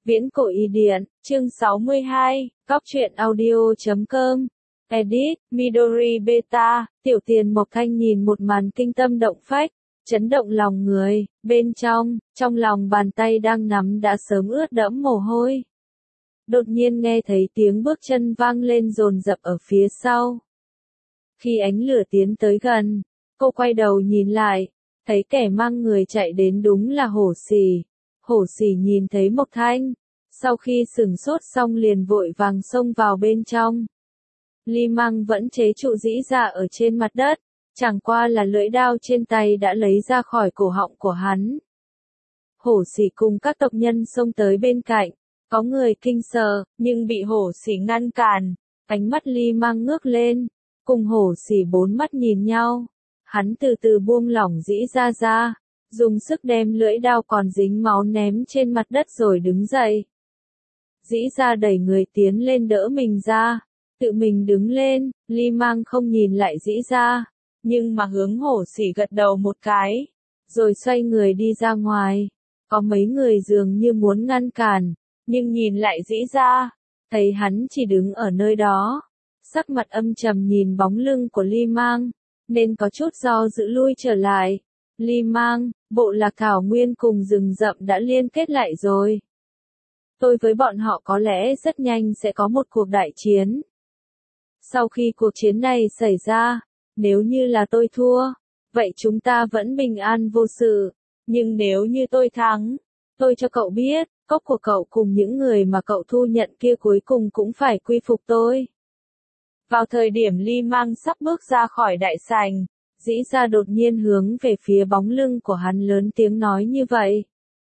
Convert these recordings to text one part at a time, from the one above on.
Viễn cổ y điển, chương 62, Cóc truyện audio.com. Edit, Midori Beta, Tiểu Tiền Mộc Thanh nhìn một màn kinh tâm động phách, chấn động lòng người, bên trong lòng bàn tay đang nắm đã sớm ướt đẫm mồ hôi. Đột nhiên nghe thấy tiếng bước chân vang lên dồn dập ở phía sau. Khi ánh lửa tiến tới gần, cô quay đầu nhìn lại, thấy kẻ mang người chạy đến đúng là Hổ Xỉ. Hổ Xỉ nhìn thấy Mộc Thanh, sau khi sửng sốt xong liền vội vàng xông vào bên trong. Ly Mang vẫn chế trụ Dĩ Dạ ở trên mặt đất, chẳng qua là lưỡi đao trên tay đã lấy ra khỏi cổ họng của hắn. Hổ Xỉ cùng các tộc nhân xông tới bên cạnh, có người kinh sợ, nhưng bị Hổ Xỉ ngăn cản. Ánh mắt Ly Mang ngước lên, cùng Hổ Xỉ bốn mắt nhìn nhau. Hắn từ từ buông lỏng Dĩ Dạ ra, dùng sức đem lưỡi đao còn dính máu ném trên mặt đất rồi đứng dậy. Dĩ Dạ đẩy người tiến lên đỡ mình ra, tự mình đứng lên. Ly Mang không nhìn lại Dĩ Dạ, nhưng mà hướng Hổ Xỉ gật đầu một cái, rồi xoay người đi ra ngoài. Có mấy người dường như muốn ngăn cản, nhưng nhìn lại Dĩ Dạ, thấy hắn chỉ đứng ở nơi đó, sắc mặt âm trầm nhìn bóng lưng của Ly Mang, nên có chút do dự lui trở lại. Ly Mang, bộ lạc thảo nguyên cùng rừng rậm đã liên kết lại rồi. Tôi với bọn họ có lẽ rất nhanh sẽ có một cuộc đại chiến. Sau khi cuộc chiến này xảy ra, nếu như là tôi thua, vậy chúng ta vẫn bình an vô sự. Nhưng nếu như tôi thắng, tôi cho cậu biết, cốc của cậu cùng những người mà cậu thu nhận kia cuối cùng cũng phải quy phục tôi. Vào thời điểm Ly Mang sắp bước ra khỏi đại sảnh, Dĩ Dạ đột nhiên hướng về phía bóng lưng của hắn lớn tiếng nói như vậy.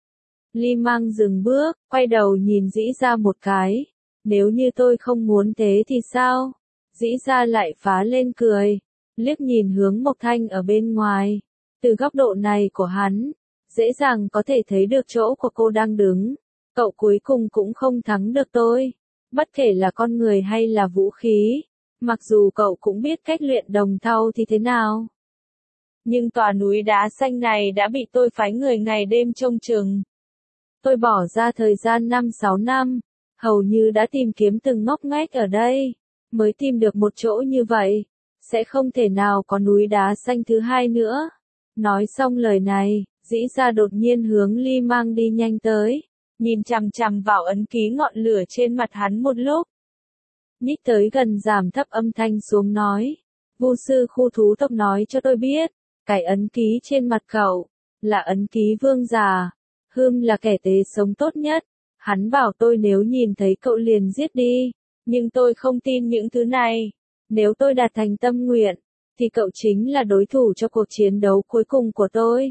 Ly Mang dừng bước, quay đầu nhìn Dĩ Dạ một cái. Nếu như tôi không muốn thế thì sao? Dĩ Dạ lại phá lên cười, liếc nhìn hướng Mộc Thanh ở bên ngoài. Từ góc độ này của hắn, dễ dàng có thể thấy được chỗ của cô đang đứng. Cậu cuối cùng cũng không thắng được tôi, bất kể là con người hay là vũ khí. Mặc dù cậu cũng biết cách luyện đồng thau thì thế nào, nhưng tòa núi đá xanh này đã bị tôi phái người ngày đêm trông chừng. Tôi bỏ ra thời gian 5-6 năm, hầu như đã tìm kiếm từng ngóc ngách ở đây, mới tìm được một chỗ như vậy. Sẽ không thể nào có núi đá xanh thứ hai nữa. Nói xong lời này, Dĩ Dạ đột nhiên hướng Ly Mang đi nhanh tới, nhìn chằm chằm vào ấn ký ngọn lửa trên mặt hắn một lúc. Nhích tới gần giảm thấp âm thanh xuống nói, Vu sư khu thú tộc nói cho tôi biết, cái ấn ký trên mặt cậu, là ấn ký vương giả. Hươm là kẻ tế sống tốt nhất, hắn bảo tôi nếu nhìn thấy cậu liền giết đi, nhưng tôi không tin những thứ này. Nếu tôi đạt thành tâm nguyện, thì cậu chính là đối thủ cho cuộc chiến đấu cuối cùng của tôi.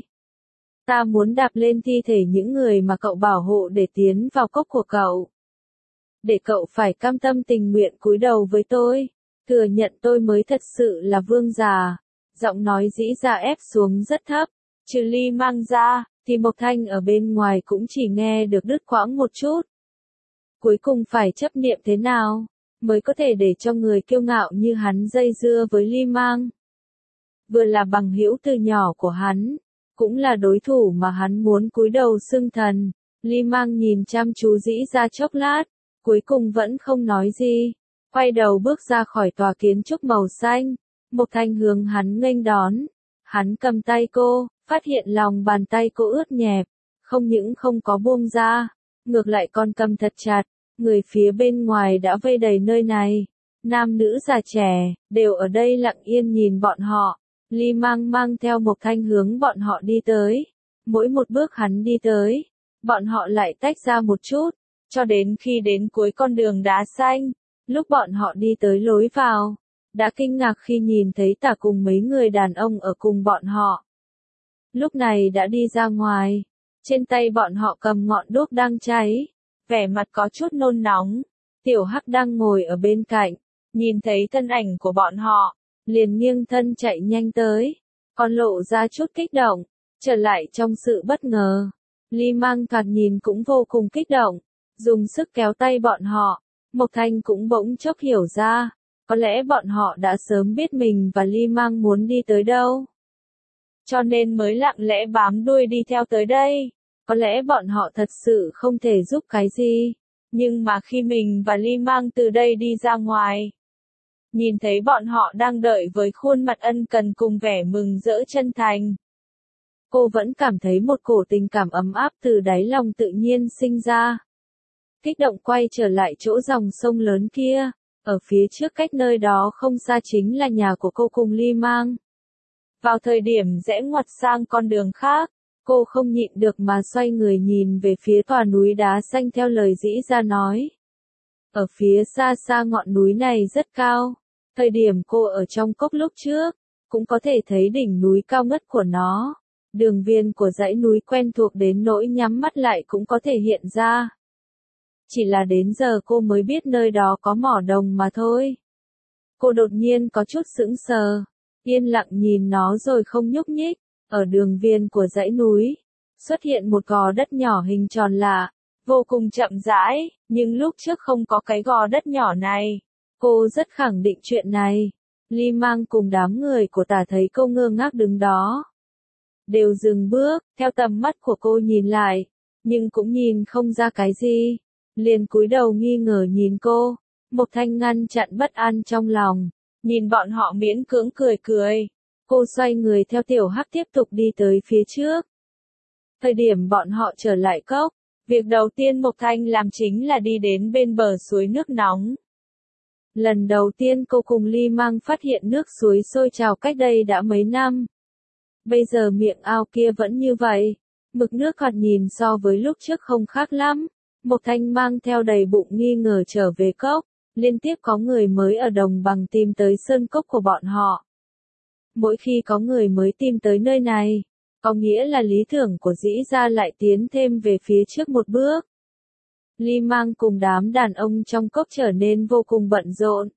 Ta muốn đạp lên thi thể những người mà cậu bảo hộ để tiến vào cốc của cậu. Để cậu phải cam tâm tình nguyện cúi đầu với tôi, thừa nhận tôi mới thật sự là vương giả. Giọng nói Dĩ Dạ ép xuống rất thấp, trừ Ly Mang ra, thì Mộc Thanh ở bên ngoài cũng chỉ nghe được đứt quãng một chút. Cuối cùng phải chấp niệm thế nào, mới có thể để cho người kiêu ngạo như hắn dây dưa với Ly Mang. Vừa là bằng hữu từ nhỏ của hắn, cũng là đối thủ mà hắn muốn cúi đầu xưng thần. Ly Mang nhìn chăm chú Dĩ Dạ chốc lát, cuối cùng vẫn không nói gì, quay đầu bước ra khỏi tòa kiến trúc màu xanh. Mộc Thanh hướng hắn nghênh đón, hắn cầm tay cô, phát hiện lòng bàn tay cô ướt nhẹp, không những không có buông ra, ngược lại còn cầm thật chặt. Người phía bên ngoài đã vây đầy nơi này, nam nữ già trẻ, đều ở đây lặng yên nhìn bọn họ. Ly Mang mang theo Mộc Thanh hướng bọn họ đi tới, mỗi một bước hắn đi tới, bọn họ lại tách ra một chút, cho đến khi đến cuối con đường đá xanh. Lúc bọn họ đi tới lối vào, đã kinh ngạc khi nhìn thấy Tả cùng mấy người đàn ông ở cùng bọn họ. Lúc này đã đi ra ngoài, trên tay bọn họ cầm ngọn đuốc đang cháy, vẻ mặt có chút nôn nóng. Tiểu Hắc đang ngồi ở bên cạnh, nhìn thấy thân ảnh của bọn họ, liền nghiêng thân chạy nhanh tới, còn lộ ra chút kích động, trở lại trong sự bất ngờ. Ly Mang thoạt nhìn cũng vô cùng kích động, dùng sức kéo tay bọn họ. Mộc Thanh cũng bỗng chốc hiểu ra, có lẽ bọn họ đã sớm biết mình và Ly Mang muốn đi tới đâu, cho nên mới lặng lẽ bám đuôi đi theo tới đây. Có lẽ bọn họ thật sự không thể giúp cái gì. Nhưng mà khi mình và Ly Mang từ đây đi ra ngoài, nhìn thấy bọn họ đang đợi với khuôn mặt ân cần cùng vẻ mừng rỡ chân thành, cô vẫn cảm thấy một cổ tình cảm ấm áp từ đáy lòng tự nhiên sinh ra. Kích động quay trở lại chỗ dòng sông lớn kia, ở phía trước cách nơi đó không xa chính là nhà của cô cùng Ly Mang. Vào thời điểm rẽ ngoặt sang con đường khác, cô không nhịn được mà xoay người nhìn về phía tòa núi đá xanh theo lời Dĩ Gia nói. Ở phía xa xa ngọn núi này rất cao, thời điểm cô ở trong cốc lúc trước, cũng có thể thấy đỉnh núi cao ngất của nó. Đường viền của dãy núi quen thuộc đến nỗi nhắm mắt lại cũng có thể hiện ra. Chỉ là đến giờ cô mới biết nơi đó có mỏ đồng mà thôi. Cô đột nhiên có chút sững sờ, yên lặng nhìn nó rồi không nhúc nhích. Ở đường viền của dãy núi, xuất hiện một gò đất nhỏ hình tròn lạ, vô cùng chậm rãi, nhưng lúc trước không có cái gò đất nhỏ này. Cô rất khẳng định chuyện này. Ly Mang cùng đám người của Tả thấy cô ngơ ngác đứng đó, đều dừng bước, theo tầm mắt của cô nhìn lại, nhưng cũng nhìn không ra cái gì, liền cúi đầu nghi ngờ nhìn cô. Mộc Thanh ngăn chặn bất an trong lòng, nhìn bọn họ miễn cưỡng cười cười. Cô xoay người theo Tiểu Hắc tiếp tục đi tới phía trước. Thời điểm bọn họ trở lại cốc, việc đầu tiên Mộc Thanh làm chính là đi đến bên bờ suối nước nóng. Lần đầu tiên cô cùng Ly Mang phát hiện nước suối sôi trào cách đây đã mấy năm. Bây giờ miệng ao kia vẫn như vậy, mực nước thoạt nhìn so với lúc trước không khác lắm. Mộc Thanh mang theo đầy bụng nghi ngờ trở về cốc, liên tiếp có người mới ở đồng bằng tìm tới sơn cốc của bọn họ. Mỗi khi có người mới tìm tới nơi này, có nghĩa là lý tưởng của Dĩ Gia lại tiến thêm về phía trước một bước. Ly Mang cùng đám đàn ông trong cốc trở nên vô cùng bận rộn.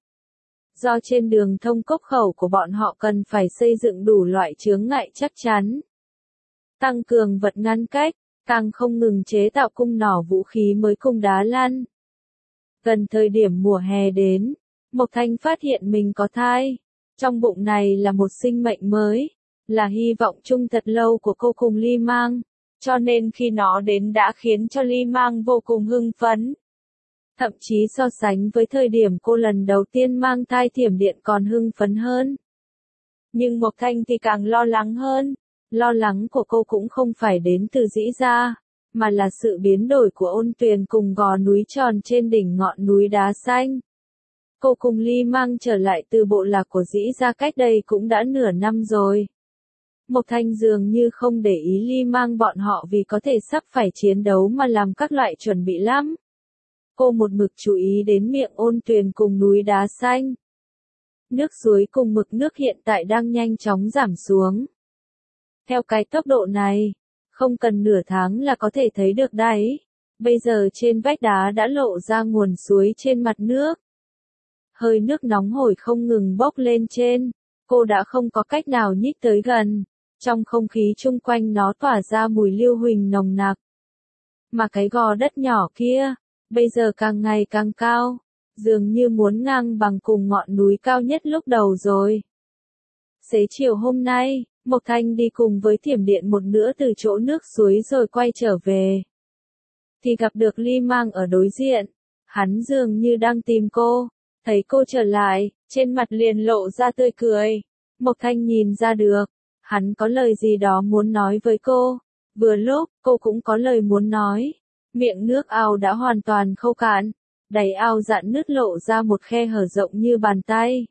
Do trên đường thông cốc khẩu của bọn họ cần phải xây dựng đủ loại chướng ngại chắc chắn, tăng cường vật ngăn cách, càng không ngừng chế tạo cung nỏ vũ khí mới cùng đá lăn. Gần thời điểm mùa hè đến, Mộc Thanh phát hiện mình có thai. Trong bụng này là một sinh mệnh mới, là hy vọng chung thật lâu của cô cùng Ly Mang, cho nên khi nó đến đã khiến cho Ly Mang vô cùng hưng phấn. Thậm chí so sánh với thời điểm cô lần đầu tiên mang thai Thiểm Điện còn hưng phấn hơn. Nhưng Mộc Thanh thì càng lo lắng hơn. Lo lắng của cô cũng không phải đến từ Dĩ Gia, mà là sự biến đổi của Ôn Tuyền cùng gò núi tròn trên đỉnh ngọn núi đá xanh. Cô cùng Ly Mang trở lại từ bộ lạc của Dĩ Gia cách đây cũng đã nửa năm rồi. Mộc Thanh dường như không để ý Ly Mang bọn họ vì có thể sắp phải chiến đấu mà làm các loại chuẩn bị lắm. Cô một mực chú ý đến miệng Ôn Tuyền cùng núi đá xanh. Nước suối cùng mực nước hiện tại đang nhanh chóng giảm xuống. Theo cái tốc độ này, không cần nửa tháng là có thể thấy được đáy. Bây giờ trên vách đá đã lộ ra nguồn suối trên mặt nước. Hơi nước nóng hổi không ngừng bốc lên trên. Cô đã không có cách nào nhích tới gần. Trong không khí chung quanh nó tỏa ra mùi lưu huỳnh nồng nặc. Mà cái gò đất nhỏ kia, bây giờ càng ngày càng cao, dường như muốn ngang bằng cùng ngọn núi cao nhất lúc đầu rồi. Xế chiều hôm nay, Mộc Thanh đi cùng với Thiểm Điện một nữa từ chỗ nước suối rồi quay trở về. Thì gặp được Ly Mang ở đối diện, hắn dường như đang tìm cô, thấy cô trở lại, trên mặt liền lộ ra tươi cười. Mộc Thanh nhìn ra được, hắn có lời gì đó muốn nói với cô, vừa lúc, cô cũng có lời muốn nói. Miệng nước ao đã hoàn toàn khô cạn, đáy ao rạn nứt lộ ra một khe hở rộng như bàn tay.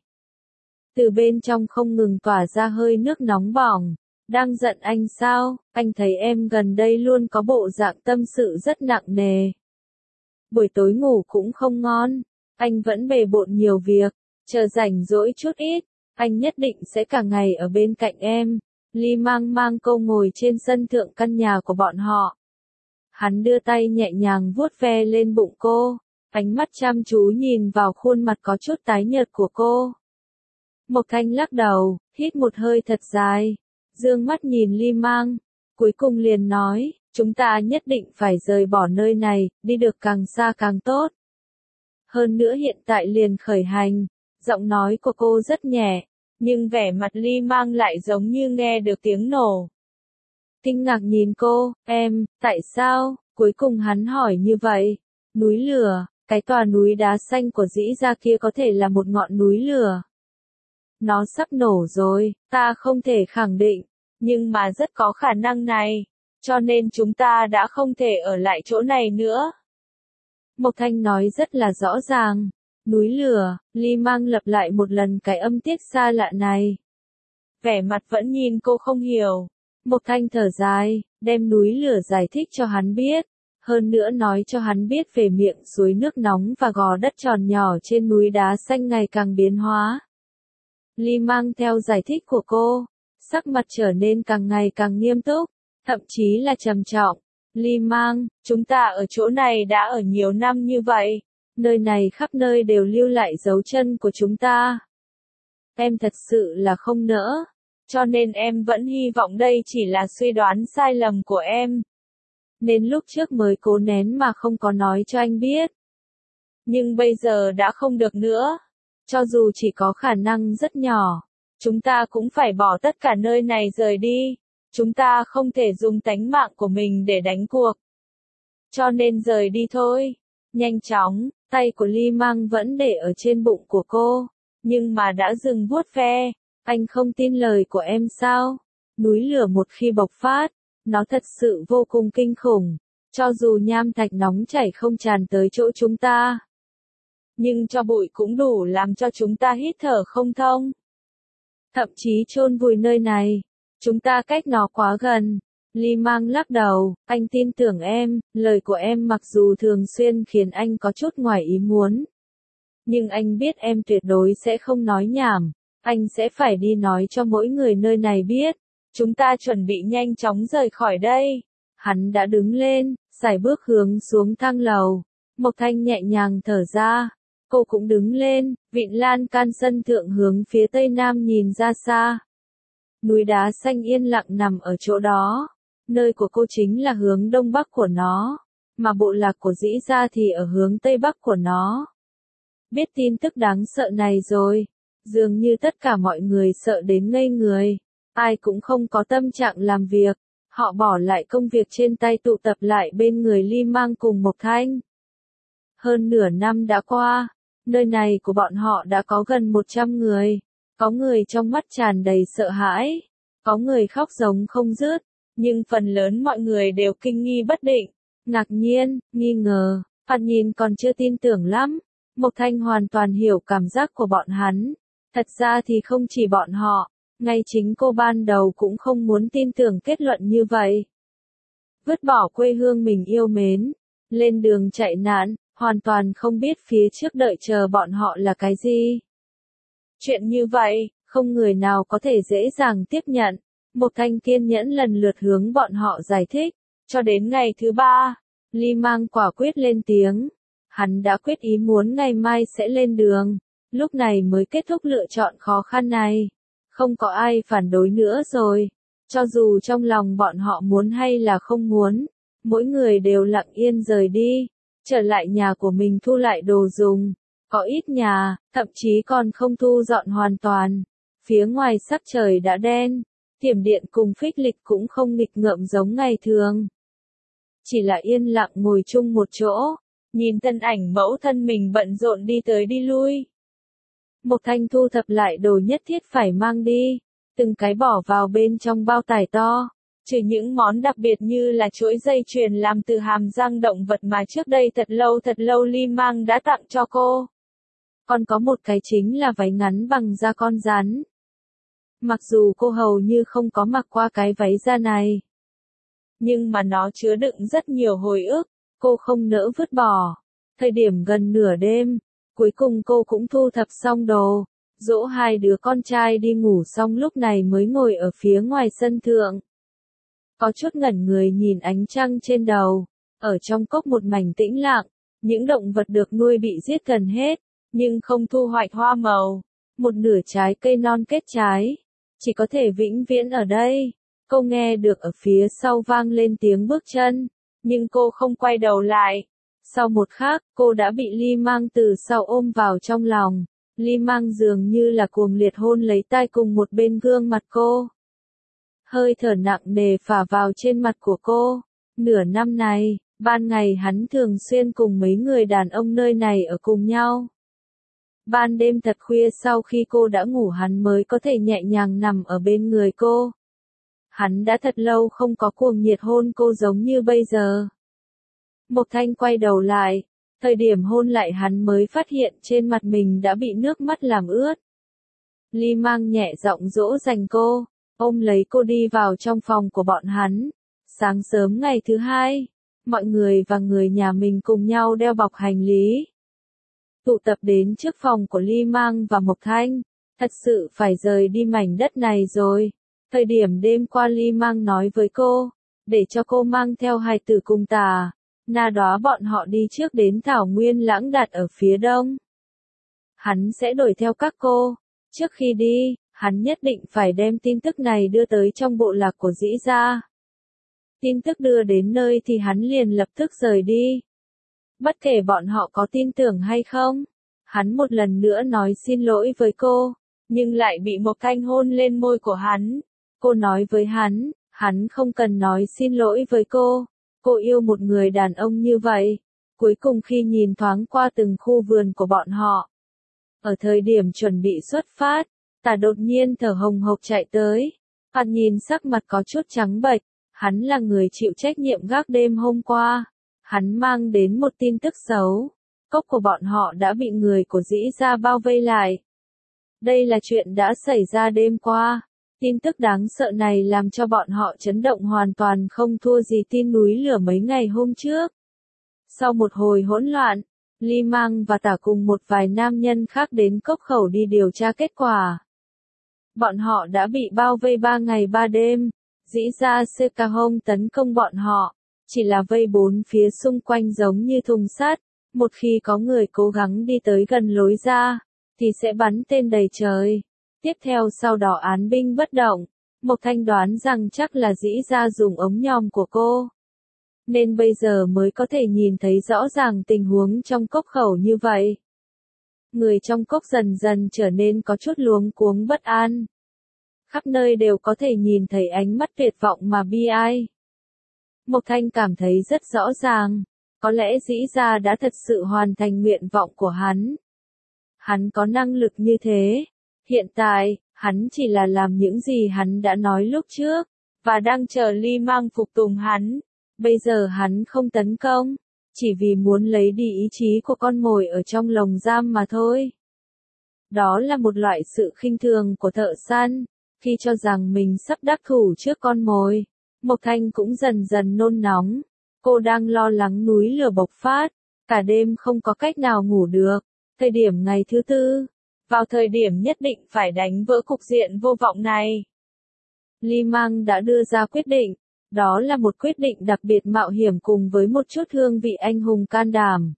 Từ bên trong không ngừng tỏa ra hơi nước nóng bỏng. Đang giận anh sao? Anh thấy em gần đây luôn có bộ dạng tâm sự rất nặng nề. Buổi tối ngủ cũng không ngon. Anh vẫn bề bộn nhiều việc. Chờ rảnh rỗi chút ít, anh nhất định sẽ cả ngày ở bên cạnh em. Ly Mang mang cô ngồi trên sân thượng căn nhà của bọn họ. Hắn đưa tay nhẹ nhàng vuốt ve lên bụng cô, ánh mắt chăm chú nhìn vào khuôn mặt có chút tái nhợt của cô. Mộc Thanh lắc đầu, hít một hơi thật dài, dương mắt nhìn Ly Mang, cuối cùng liền nói, chúng ta nhất định phải rời bỏ nơi này, đi được càng xa càng tốt. Hơn nữa hiện tại liền khởi hành, giọng nói của cô rất nhẹ, nhưng vẻ mặt Ly Mang lại giống như nghe được tiếng nổ. kinh ngạc nhìn cô, tại sao? Cuối cùng hắn hỏi như vậy. Núi lửa, cái tòa núi đá xanh của Dĩ Gia kia có thể là một ngọn núi lửa. Nó sắp nổ rồi, ta không thể khẳng định, nhưng mà rất có khả năng này, cho nên chúng ta đã không thể ở lại chỗ này nữa. Mộc Thanh nói rất là rõ ràng. Núi lửa, Ly Mang lặp lại một lần cái âm tiết xa lạ này. Vẻ mặt vẫn nhìn cô không hiểu. Mộc Thanh thở dài, đem núi lửa giải thích cho hắn biết. Hơn nữa nói cho hắn biết về miệng suối nước nóng và gò đất tròn nhỏ trên núi đá xanh ngày càng biến hóa. Ly Mang theo giải thích của cô, sắc mặt trở nên càng ngày càng nghiêm túc, thậm chí là trầm trọng. Ly Mang, chúng ta ở chỗ này đã ở nhiều năm như vậy. Nơi này khắp nơi đều lưu lại dấu chân của chúng ta. Em thật sự là không nỡ. Cho nên em vẫn hy vọng đây chỉ là suy đoán sai lầm của em. Nên lúc trước mới cố nén mà không có nói cho anh biết. Nhưng bây giờ đã không được nữa. Cho dù chỉ có khả năng rất nhỏ, chúng ta cũng phải bỏ tất cả nơi này rời đi. Chúng ta không thể dùng tánh mạng của mình để đánh cuộc. Cho nên rời đi thôi. Nhanh chóng, tay của Ly Mang vẫn để ở trên bụng của cô. Nhưng mà đã dừng vuốt ve. Anh không tin lời của em sao? Núi lửa một khi bộc phát, nó thật sự vô cùng kinh khủng. Cho dù nham thạch nóng chảy không tràn tới chỗ chúng ta, nhưng cho bụi cũng đủ làm cho chúng ta hít thở không thông. Thậm chí chôn vùi nơi này. Chúng ta cách nó quá gần. Ly Mang lắc đầu, anh tin tưởng em, lời của em mặc dù thường xuyên khiến anh có chút ngoài ý muốn. Nhưng anh biết em tuyệt đối sẽ không nói nhảm. Anh sẽ phải đi nói cho mỗi người nơi này biết. Chúng ta chuẩn bị nhanh chóng rời khỏi đây. Hắn đã đứng lên, sải bước hướng xuống thang lầu. Mộc Thanh nhẹ nhàng thở ra. Cô cũng đứng lên, vịn lan can sân thượng hướng phía tây nam nhìn ra xa. Núi đá xanh yên lặng nằm ở chỗ đó. Nơi của cô chính là hướng đông bắc của nó. Mà bộ lạc của Dĩ Gia thì ở hướng tây bắc của nó. Biết tin tức đáng sợ này rồi. Dường như tất cả mọi người sợ đến ngây người. Ai cũng không có tâm trạng làm việc. Họ bỏ lại công việc trên tay tụ tập lại bên người Ly Mang cùng Mộc Thanh. Hơn nửa năm đã qua. Nơi này của bọn họ đã có gần 100 người. Có người trong mắt tràn đầy sợ hãi. Có người khóc giống không dứt. Nhưng phần lớn mọi người đều kinh nghi bất định. Ngạc nhiên, nghi ngờ. Thoạt nhìn còn chưa tin tưởng lắm. Mộc Thanh hoàn toàn hiểu cảm giác của bọn hắn. Thật ra thì không chỉ bọn họ. Ngay chính cô ban đầu cũng không muốn tin tưởng kết luận như vậy. Vứt bỏ quê hương mình yêu mến. Lên đường chạy nạn. Hoàn toàn không biết phía trước đợi chờ bọn họ là cái gì. Chuyện như vậy, không người nào có thể dễ dàng tiếp nhận. Mộc Thanh kiên nhẫn lần lượt hướng bọn họ giải thích. Cho đến ngày thứ 3, Ly Mang quả quyết lên tiếng. Hắn đã quyết ý muốn ngày mai sẽ lên đường. Lúc này mới kết thúc lựa chọn khó khăn này. Không có ai phản đối nữa rồi. Cho dù trong lòng bọn họ muốn hay là không muốn, mỗi người đều lặng yên rời đi. Trở lại nhà của mình thu lại đồ dùng. Có ít nhà, thậm chí còn không thu dọn hoàn toàn. Phía ngoài sắc trời đã đen. Tiệm điện cùng phích lịch cũng không nghịch ngợm giống ngày thường. Chỉ là yên lặng ngồi chung một chỗ. Nhìn thân ảnh mẫu thân mình bận rộn đi tới đi lui. Mộc Thanh thu thập lại đồ nhất thiết phải mang đi. Từng cái bỏ vào bên trong bao tải to. Trừ những món đặc biệt như là chuỗi dây chuyền làm từ hàm răng động vật mà trước đây thật lâu Ly Mang đã tặng cho cô. Còn có một cái chính là váy ngắn bằng da con rắn. Mặc dù cô hầu như không có mặc qua cái váy da này. Nhưng mà nó chứa đựng rất nhiều hồi ức, cô không nỡ vứt bỏ. Thời điểm gần nửa đêm, cuối cùng cô cũng thu thập xong đồ. Dỗ hai đứa con trai đi ngủ xong lúc này mới ngồi ở phía ngoài sân thượng. Có chút ngẩn người nhìn ánh trăng trên đầu. Ở trong cốc một mảnh tĩnh lặng, những động vật được nuôi bị giết gần hết, nhưng không thu hoạch hoa màu. Một nửa trái cây non kết trái, chỉ có thể vĩnh viễn ở đây. Cô nghe được ở phía sau vang lên tiếng bước chân, nhưng cô không quay đầu lại. Sau một khắc, cô đã bị Ly Mang từ sau ôm vào trong lòng. Ly Mang dường như là cuồng liệt hôn lấy tai cùng một bên gương mặt cô. hơi thở nặng nề phả vào trên mặt của cô. Nửa năm này, ban ngày hắn thường xuyên cùng mấy người đàn ông nơi này ở cùng nhau. Ban đêm thật khuya sau khi cô đã ngủ hắn mới có thể nhẹ nhàng nằm ở bên người cô. Hắn đã thật lâu không có cuồng nhiệt hôn cô giống như bây giờ. Mộc Thanh quay đầu lại, thời điểm hôn lại hắn mới phát hiện trên mặt mình đã bị nước mắt làm ướt. Ly Mang nhẹ giọng dỗ dành cô, ôm lấy cô đi vào trong phòng của bọn hắn. Sáng sớm ngày thứ hai, mọi người và người nhà mình cùng nhau đeo bọc hành lý. Tụ tập đến trước phòng của Ly Mang và Mộc Thanh, thật sự phải rời đi mảnh đất này rồi. Thời điểm đêm qua Ly Mang nói với cô, để cho cô mang theo hài tử cùng Tà Na đó bọn họ đi trước đến Thảo Nguyên Lãng Đạt ở phía đông. Hắn sẽ đuổi theo các cô. Trước khi đi, hắn nhất định phải đem tin tức này đưa tới trong bộ lạc của Dĩ gia. Tin tức đưa đến nơi thì hắn liền lập tức rời đi. Bất kể bọn họ có tin tưởng hay không, hắn một lần nữa nói xin lỗi với cô, nhưng lại bị Mộc Thanh hôn lên môi của hắn. Cô nói với hắn không cần nói xin lỗi với cô. Cô yêu một người đàn ông như vậy. Cuối cùng khi nhìn thoáng qua từng khu vườn của bọn họ, ở thời điểm chuẩn bị xuất phát, Tà đột nhiên thở hồng hộc chạy tới. Hắn nhìn sắc mặt có chút trắng bệch, hắn là người chịu trách nhiệm gác đêm hôm qua. Hắn mang đến một tin tức xấu. Cốc của bọn họ đã bị người của Dĩ gia bao vây lại. Đây là chuyện đã xảy ra đêm qua. Tin tức đáng sợ này làm cho bọn họ chấn động hoàn toàn không thua gì tin núi lửa mấy ngày hôm trước. Sau một hồi hỗn loạn, Ly Mang và Tả cùng một vài nam nhân khác đến cốc khẩu đi điều tra kết quả. Bọn họ đã bị bao vây 3 ngày 3 đêm. Dĩ gia Sekahong tấn công bọn họ, chỉ là vây bốn phía xung quanh giống như thùng sắt. Một khi có người cố gắng đi tới gần lối ra, thì sẽ bắn tên đầy trời. Tiếp theo sau đó án binh bất động. Mộc Thanh đoán rằng chắc là Dĩ gia dùng ống nhòm của cô, nên bây giờ mới có thể nhìn thấy rõ ràng tình huống trong cốc khẩu như vậy. Người trong cốc dần dần trở nên có chút luống cuống bất an. Khắp nơi đều có thể nhìn thấy ánh mắt tuyệt vọng mà bi ai. Mộc Thanh cảm thấy rất rõ ràng, có lẽ Dĩ gia đã thật sự hoàn thành nguyện vọng của hắn. Hắn có năng lực như thế. Hiện tại, hắn chỉ là làm những gì hắn đã nói lúc trước, và đang chờ Ly Mang phục tùng hắn. Bây giờ hắn không tấn công, chỉ vì muốn lấy đi ý chí của con mồi ở trong lồng giam mà thôi. Đó là một loại sự khinh thường của thợ săn, khi cho rằng mình sắp đắc thủ trước con mồi. Mộc Thanh cũng dần dần nôn nóng, cô đang lo lắng núi lửa bộc phát, cả đêm không có cách nào ngủ được. Thời điểm ngày thứ tư, vào thời điểm nhất định phải đánh vỡ cục diện vô vọng này, Ly Mang đã đưa ra quyết định. Đó là một quyết định đặc biệt mạo hiểm cùng với một chút hương vị anh hùng can đảm.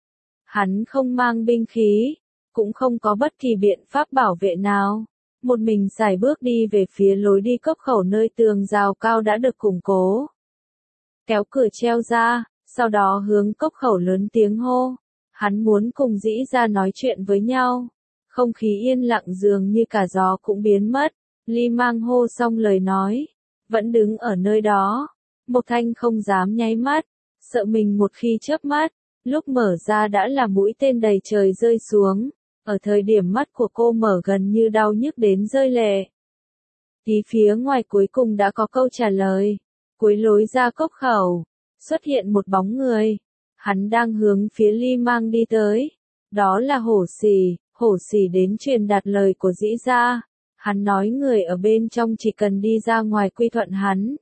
Hắn không mang binh khí, cũng không có bất kỳ biện pháp bảo vệ nào. Một mình sải bước đi về phía lối đi cốc khẩu nơi tường rào cao đã được củng cố. Kéo cửa treo ra, sau đó hướng cốc khẩu lớn tiếng hô. Hắn muốn cùng Dĩ gia nói chuyện với nhau. Không khí yên lặng dường như cả gió cũng biến mất. Ly Mang hô xong lời nói, vẫn đứng ở nơi đó. Mộc Thanh không dám nháy mắt, sợ mình một khi chớp mắt, lúc mở ra đã là mũi tên đầy trời rơi xuống. Ở thời điểm mắt của cô mở gần như đau nhức đến rơi lệ. Tí phía ngoài cuối cùng đã có câu trả lời. Cuối lối ra cốc khẩu, xuất hiện một bóng người. Hắn đang hướng phía Ly Mang đi tới. Đó là Hổ Sỉ đến truyền đạt lời của Dĩ gia. Hắn nói người ở bên trong chỉ cần đi ra ngoài quy thuận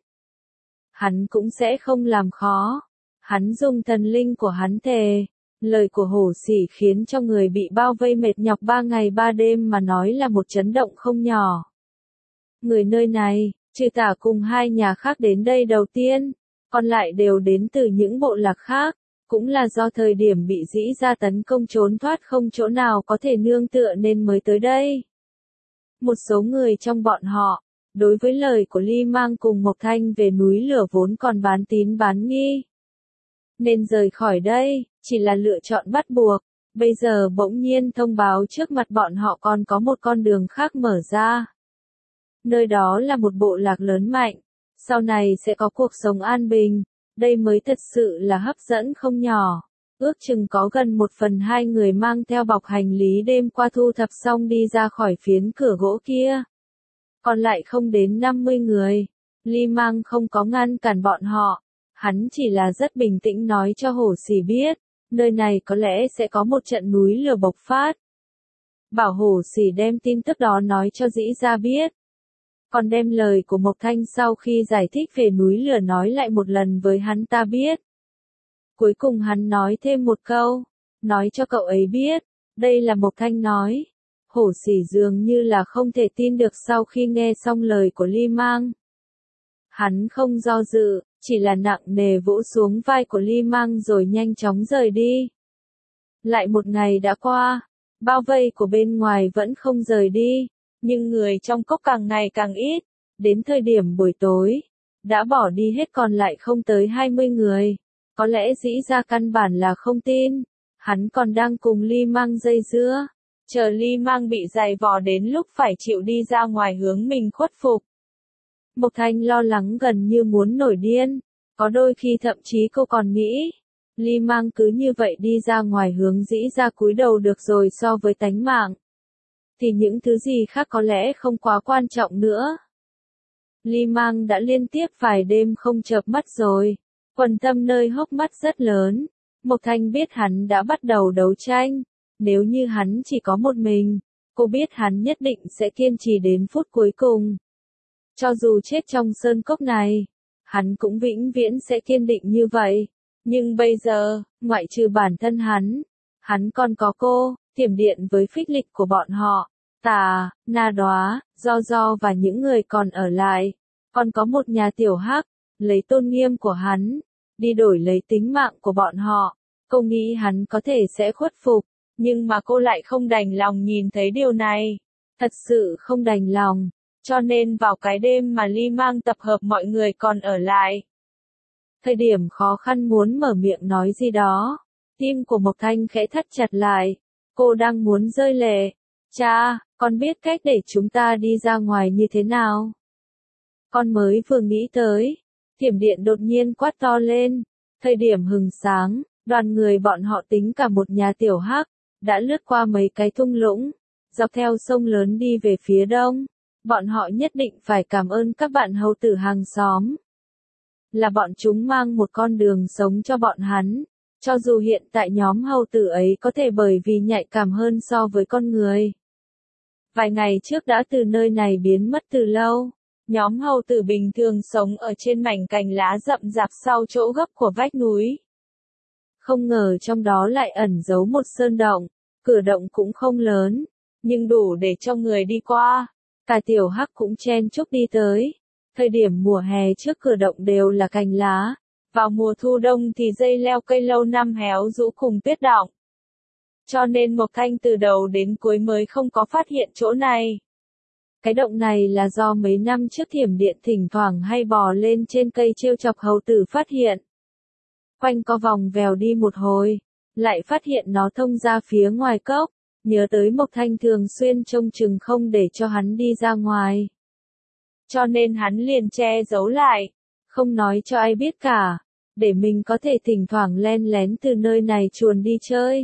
hắn cũng sẽ không làm khó. Hắn dùng thần linh của hắn thề. Lời của Hổ Sỉ khiến cho người bị bao vây mệt nhọc 3 ngày 3 đêm mà nói là một chấn động không nhỏ. Người nơi này, trừ Tả cùng hai nhà khác đến đây đầu tiên, còn lại đều đến từ những bộ lạc khác, cũng là do thời điểm bị Dĩ gia tấn công trốn thoát không chỗ nào có thể nương tựa nên mới tới đây. Một số người trong bọn họ, đối với lời của Ly Mang cùng Mộc Thanh về núi lửa vốn còn bán tín bán nghi, nên rời khỏi đây, chỉ là lựa chọn bắt buộc. Bây giờ bỗng nhiên thông báo trước mặt bọn họ còn có một con đường khác mở ra. nơi đó là một bộ lạc lớn mạnh, sau này sẽ có cuộc sống an bình, đây mới thật sự là hấp dẫn không nhỏ. Ước chừng có gần 1/2 người mang theo bọc hành lý đêm qua thu thập xong đi ra khỏi phiến cửa gỗ kia. Còn lại không đến 50 người. Ly Mang không có ngăn cản bọn họ. Hắn chỉ là rất bình tĩnh nói cho hổ xỉ biết, nơi này có lẽ sẽ có một trận núi lửa bộc phát. Bảo hổ xỉ đem tin tức đó nói cho Dĩ Gia biết. Còn đem lời của Mộc Thanh sau khi giải thích về núi lửa nói lại một lần với hắn ta biết. Cuối cùng hắn nói thêm một câu, nói cho cậu ấy biết, đây là Mộc Thanh nói. Hổ xỉ dường như là không thể tin được sau khi nghe xong lời của Ly Mang. Hắn không do dự, chỉ là nặng nề vỗ xuống vai của Ly Mang rồi nhanh chóng rời đi. Lại một ngày đã qua, bao vây của bên ngoài vẫn không rời đi, nhưng người trong cốc càng ngày càng ít, đến thời điểm buổi tối, đã bỏ đi hết còn lại không tới 20 người. Có lẽ Dĩ Gia căn bản là không tin, hắn còn đang cùng Ly Mang dây dưa, chờ Ly Mang bị giày vò đến lúc phải chịu đi ra ngoài hướng mình khuất phục. Mộc Thanh lo lắng gần như muốn nổi điên, có đôi khi thậm chí cô còn nghĩ, Ly Mang cứ như vậy đi ra ngoài hướng Dĩ Gia cúi đầu được rồi so với tánh mạng. Thì những thứ gì khác có lẽ không quá quan trọng nữa. Ly Mang đã liên tiếp vài đêm không chợp mắt rồi, quầng thâm nơi hốc mắt rất lớn. Mộc Thanh biết hắn đã bắt đầu đấu tranh, nếu như hắn chỉ có một mình, cô biết hắn nhất định sẽ kiên trì đến phút cuối cùng. Cho dù chết trong sơn cốc này, hắn cũng vĩnh viễn sẽ kiên định như vậy. Nhưng bây giờ, ngoại trừ bản thân hắn còn có cô, Thiểm Điện với phích lịch của bọn họ, Tà, Na Đóa, Do và những người còn ở lại. Còn có một nhà tiểu hắc, lấy tôn nghiêm của hắn, đi đổi lấy tính mạng của bọn họ. Cô nghĩ hắn có thể sẽ khuất phục, nhưng mà cô lại không đành lòng nhìn thấy điều này. Thật sự không đành lòng. Cho nên vào cái đêm mà Ly Mang tập hợp mọi người còn ở lại. Thời điểm khó khăn muốn mở miệng nói gì đó, tim của Mộc Thanh khẽ thắt chặt lại, cô đang muốn rơi lệ. Cha, con biết cách để chúng ta đi ra ngoài như thế nào? Con mới vừa nghĩ tới, Thiểm Điện đột nhiên quát to lên. Thời điểm hừng sáng, đoàn người bọn họ tính cả một nhà tiểu hắc, đã lướt qua mấy cái thung lũng, dọc theo sông lớn đi về phía đông. Bọn họ nhất định phải cảm ơn các bạn hầu tử hàng xóm. Là bọn chúng mang một con đường sống cho bọn hắn. Cho dù hiện tại nhóm hầu tử ấy có thể bởi vì nhạy cảm hơn so với con người. Vài ngày trước đã từ nơi này biến mất từ lâu. Nhóm hầu tử bình thường sống ở trên mảnh cành lá rậm rạp sau chỗ gấp của vách núi. Không ngờ trong đó lại ẩn giấu một sơn động. Cửa động cũng không lớn, nhưng đủ để cho người đi qua. Cả tiểu hắc cũng chen chúc đi tới. Thời điểm mùa hè trước cửa động đều là cành lá. Vào mùa thu đông thì dây leo cây lâu năm héo rũ cùng tuyết đọng. Cho nên Mộc Thanh từ đầu đến cuối mới không có phát hiện chỗ này. Cái động này là do mấy năm trước Thiểm Điện thỉnh thoảng hay bò lên trên cây trêu chọc hầu tử phát hiện. Quanh co vòng vèo đi một hồi, lại phát hiện nó thông ra phía ngoài cốc. Nhớ tới Mộc Thanh thường xuyên trông chừng không để cho hắn đi ra ngoài. Cho nên hắn liền che giấu lại, không nói cho ai biết cả, để mình có thể thỉnh thoảng len lén từ nơi này chuồn đi chơi.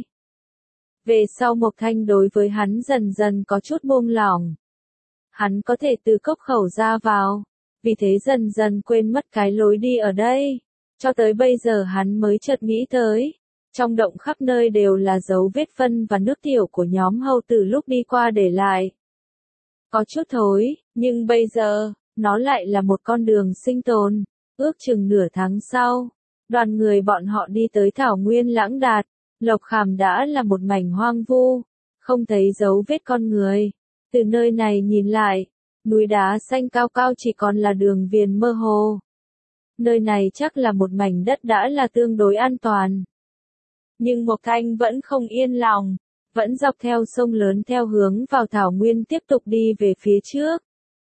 Về sau Mộc Thanh đối với hắn dần dần có chút buông lỏng. Hắn có thể từ cốc khẩu ra vào, vì thế dần dần quên mất cái lối đi ở đây. Cho tới bây giờ hắn mới chợt nghĩ tới. Trong động khắp nơi đều là dấu vết phân và nước tiểu của nhóm hầu tử lúc đi qua để lại. Có chút thối, nhưng bây giờ, nó lại là một con đường sinh tồn. Ước chừng nửa tháng sau, đoàn người bọn họ đi tới thảo nguyên Lãng Đạt. Lộc Khảm đã là một mảnh hoang vu, không thấy dấu vết con người. Từ nơi này nhìn lại, núi đá xanh cao cao chỉ còn là đường viền mơ hồ. Nơi này chắc là một mảnh đất đã là tương đối an toàn. Nhưng Mộc Thanh vẫn không yên lòng, vẫn dọc theo sông lớn theo hướng vào thảo nguyên tiếp tục đi về phía trước.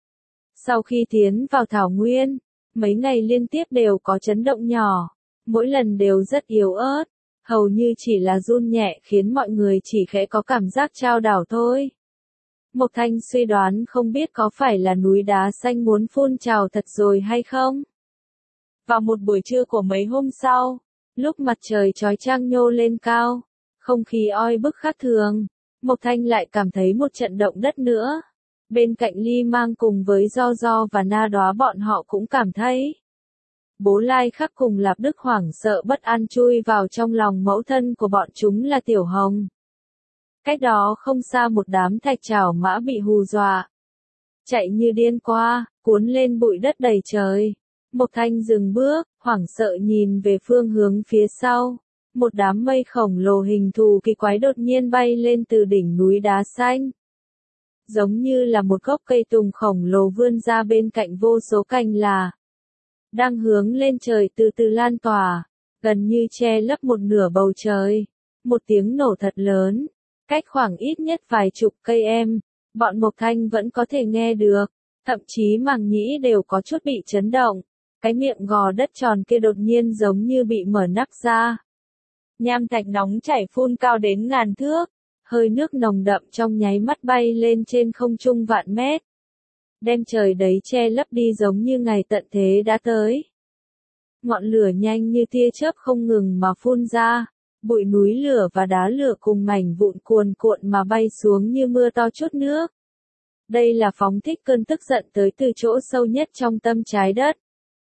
Sau khi tiến vào thảo nguyên, mấy ngày liên tiếp đều có chấn động nhỏ, mỗi lần đều rất yếu ớt, hầu như chỉ là run nhẹ khiến mọi người chỉ khẽ có cảm giác chao đảo thôi. Mộc Thanh suy đoán không biết có phải là núi đá xanh muốn phun trào thật rồi hay không. Vào một buổi trưa của mấy hôm sau, lúc mặt trời chói chang nhô lên cao, không khí oi bức khác thường, Mộc Thanh lại cảm thấy một trận động đất nữa. Bên cạnh Ly Mang cùng với Do và Na Đóa bọn họ cũng cảm thấy. Bố Lai Khắc cùng Lạp Đức hoảng sợ bất an chui vào trong lòng mẫu thân của bọn chúng là Tiểu Hồng. Cách đó không xa một đám thạch trảo mã bị hù dọa. Chạy như điên qua, cuốn lên bụi đất đầy trời. Mộc Thanh dừng bước, hoảng sợ nhìn về phương hướng phía sau. Một đám mây khổng lồ hình thù kỳ quái đột nhiên bay lên từ đỉnh núi đá xanh. Giống như là một gốc cây tùng khổng lồ vươn ra bên cạnh vô số cành là. Đang hướng lên trời từ từ lan tỏa, gần như che lấp một nửa bầu trời. Một tiếng nổ thật lớn, cách khoảng ít nhất vài chục cây em, bọn Mộc Thanh vẫn có thể nghe được, thậm chí màng nhĩ đều có chút bị chấn động. Cái miệng gò đất tròn kia đột nhiên giống như bị mở nắp ra. Nham thạch nóng chảy phun cao đến ngàn thước, hơi nước nồng đậm trong nháy mắt bay lên trên không trung vạn mét. Đem trời đấy che lấp đi giống như ngày tận thế đã tới. Ngọn lửa nhanh như tia chớp không ngừng mà phun ra, bụi núi lửa và đá lửa cùng mảnh vụn cuồn cuộn mà bay xuống như mưa to chút nước. Đây là phóng thích cơn tức giận tới từ chỗ sâu nhất trong tâm trái đất.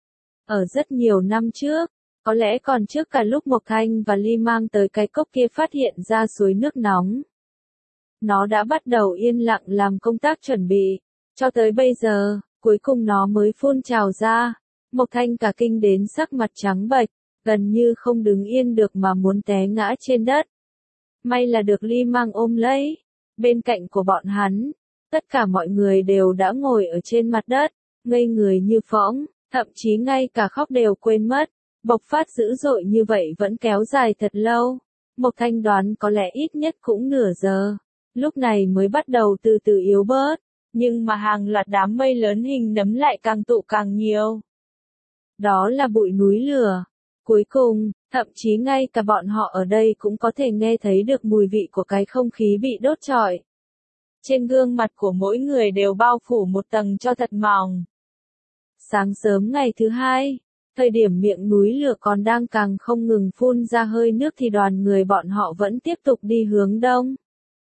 Ở rất nhiều năm trước, có lẽ còn trước cả lúc Mộc Thanh và Ly Mang tới cái cốc kia phát hiện ra suối nước nóng. Nó đã bắt đầu yên lặng làm công tác chuẩn bị, cho tới bây giờ, cuối cùng nó mới phun trào ra. Mộc Thanh cả kinh đến sắc mặt trắng bệch, gần như không đứng yên được mà muốn té ngã trên đất. May là được Ly Mang ôm lấy. Bên cạnh của bọn hắn, tất cả mọi người đều đã ngồi ở trên mặt đất, ngây người như phỗng, thậm chí ngay cả khóc đều quên mất. Bộc phát dữ dội như vậy vẫn kéo dài thật lâu. Mộc Thanh đoán có lẽ ít nhất cũng nửa giờ. Lúc này mới bắt đầu từ từ yếu bớt. Nhưng mà hàng loạt đám mây lớn hình nấm lại càng tụ càng nhiều. Đó là bụi núi lửa. Cuối cùng, thậm chí ngay cả bọn họ ở đây cũng có thể nghe thấy được mùi vị của cái không khí bị đốt trọi. Trên gương mặt của mỗi người đều bao phủ một tầng tro thật mỏng. Sáng sớm ngày thứ hai, thời điểm miệng núi lửa còn đang càng không ngừng phun ra hơi nước thì đoàn người bọn họ vẫn tiếp tục đi hướng đông.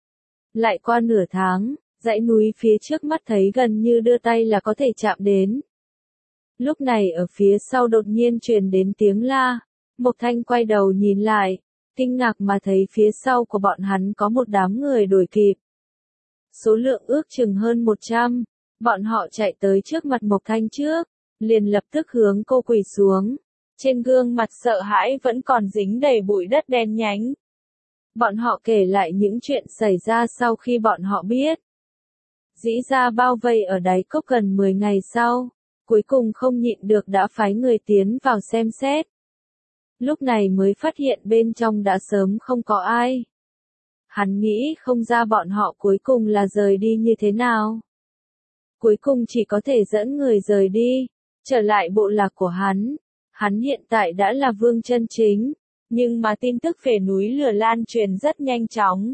Lại qua nửa tháng, dãy núi phía trước mắt thấy gần như đưa tay là có thể chạm đến. Lúc này ở phía sau đột nhiên truyền đến tiếng la. Mộc Thanh quay đầu nhìn lại, kinh ngạc mà thấy phía sau của bọn hắn có một đám người đuổi kịp. Số lượng ước chừng hơn 100, bọn họ chạy tới trước mặt Mộc Thanh trước, liền lập tức hướng cô quỳ xuống. Trên gương mặt sợ hãi vẫn còn dính đầy bụi đất đen nhánh. Bọn họ kể lại những chuyện xảy ra sau khi bọn họ biết. Dĩ ra bao vây ở đáy cốc gần 10 ngày sau, cuối cùng không nhịn được đã phái người tiến vào xem xét. Lúc này mới phát hiện bên trong đã sớm không có ai. Hắn nghĩ không ra bọn họ cuối cùng là rời đi như thế nào. Cuối cùng chỉ có thể dẫn người rời đi, trở lại bộ lạc của hắn. Hắn hiện tại đã là vương chân chính, nhưng mà tin tức về núi lửa lan truyền rất nhanh chóng.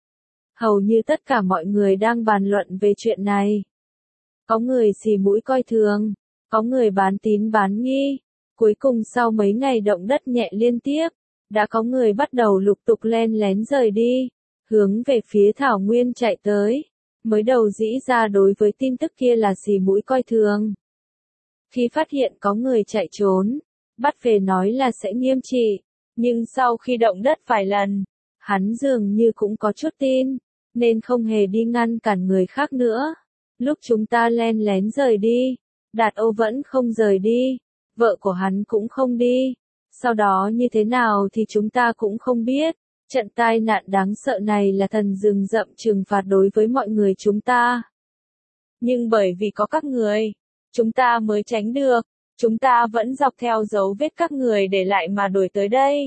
Hầu như tất cả mọi người đang bàn luận về chuyện này. Có người xì mũi coi thường, có người bán tín bán nghi. Cuối cùng sau mấy ngày động đất nhẹ liên tiếp, đã có người bắt đầu lục tục len lén rời đi, hướng về phía thảo nguyên chạy tới. Mới đầu dĩ ra đối với tin tức kia là xì mũi coi thường. Khi phát hiện có người chạy trốn, bắt về nói là sẽ nghiêm trị, nhưng sau khi động đất vài lần, hắn dường như cũng có chút tin, nên không hề đi ngăn cản người khác nữa. Lúc chúng ta len lén rời đi, Đạt Ô vẫn không rời đi, vợ của hắn cũng không đi. Sau đó như thế nào thì chúng ta cũng không biết. Trận tai nạn đáng sợ này là thần rừng rậm trừng phạt đối với mọi người chúng ta. Nhưng bởi vì có các người, chúng ta mới tránh được. Chúng ta vẫn dọc theo dấu vết các người để lại mà đuổi tới đây.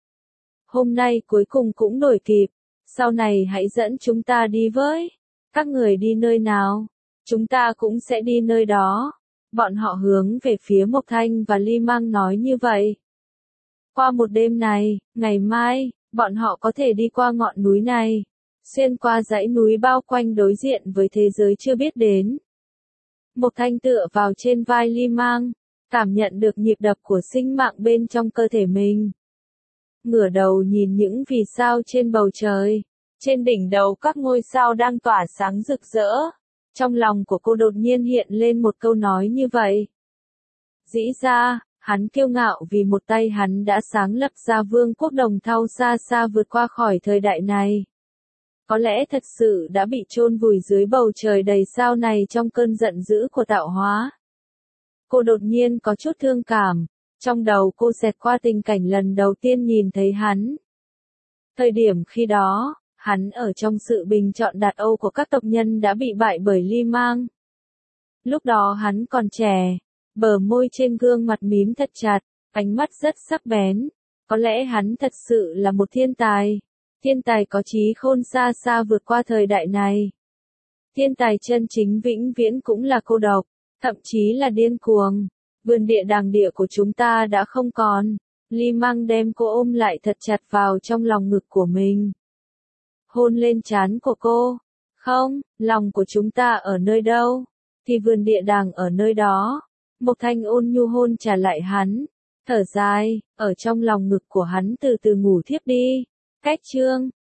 Hôm nay cuối cùng cũng đuổi kịp. Sau này hãy dẫn chúng ta đi với. Các người đi nơi nào, chúng ta cũng sẽ đi nơi đó. Bọn họ hướng về phía Mộc Thanh và Ly Mang nói như vậy. Qua một đêm này, ngày mai, bọn họ có thể đi qua ngọn núi này. xuyên qua dãy núi bao quanh đối diện với thế giới chưa biết đến. Mộc Thanh tựa vào trên vai Ly Mang, cảm nhận được nhịp đập của sinh mạng bên trong cơ thể mình. Ngửa đầu nhìn những vì sao trên bầu trời, trên đỉnh đầu các ngôi sao đang tỏa sáng rực rỡ. Trong lòng của cô đột nhiên hiện lên một câu nói như vậy. Dĩ ra, hắn kiêu ngạo vì một tay hắn đã sáng lập ra vương quốc Đồng Thau xa xa vượt qua khỏi thời đại này. Có lẽ thật sự đã bị chôn vùi dưới bầu trời đầy sao này trong cơn giận dữ của tạo hóa. Cô đột nhiên có chút thương cảm, trong đầu cô xẹt qua tình cảnh lần đầu tiên nhìn thấy hắn. Thời điểm khi đó, hắn ở trong sự bình chọn đạt Âu của các tộc nhân đã bị bại bởi Ly Mang. Lúc đó hắn còn trẻ, bờ môi trên gương mặt mím thật chặt, ánh mắt rất sắc bén. Có lẽ hắn thật sự là một thiên tài có trí khôn xa xa vượt qua thời đại này. Thiên tài chân chính vĩnh viễn cũng là cô độc, thậm chí là điên cuồng. Vườn địa đàng địa của chúng ta đã không còn. Ly Mang đem cô ôm lại thật chặt vào trong lòng ngực của mình. Hôn lên trán của cô. Không, lòng của chúng ta ở nơi đâu? Thì vườn địa đàng ở nơi đó. Mộc Thanh ôn nhu hôn trả lại hắn. Thở dài, ở trong lòng ngực của hắn từ từ ngủ thiếp đi. Cách chương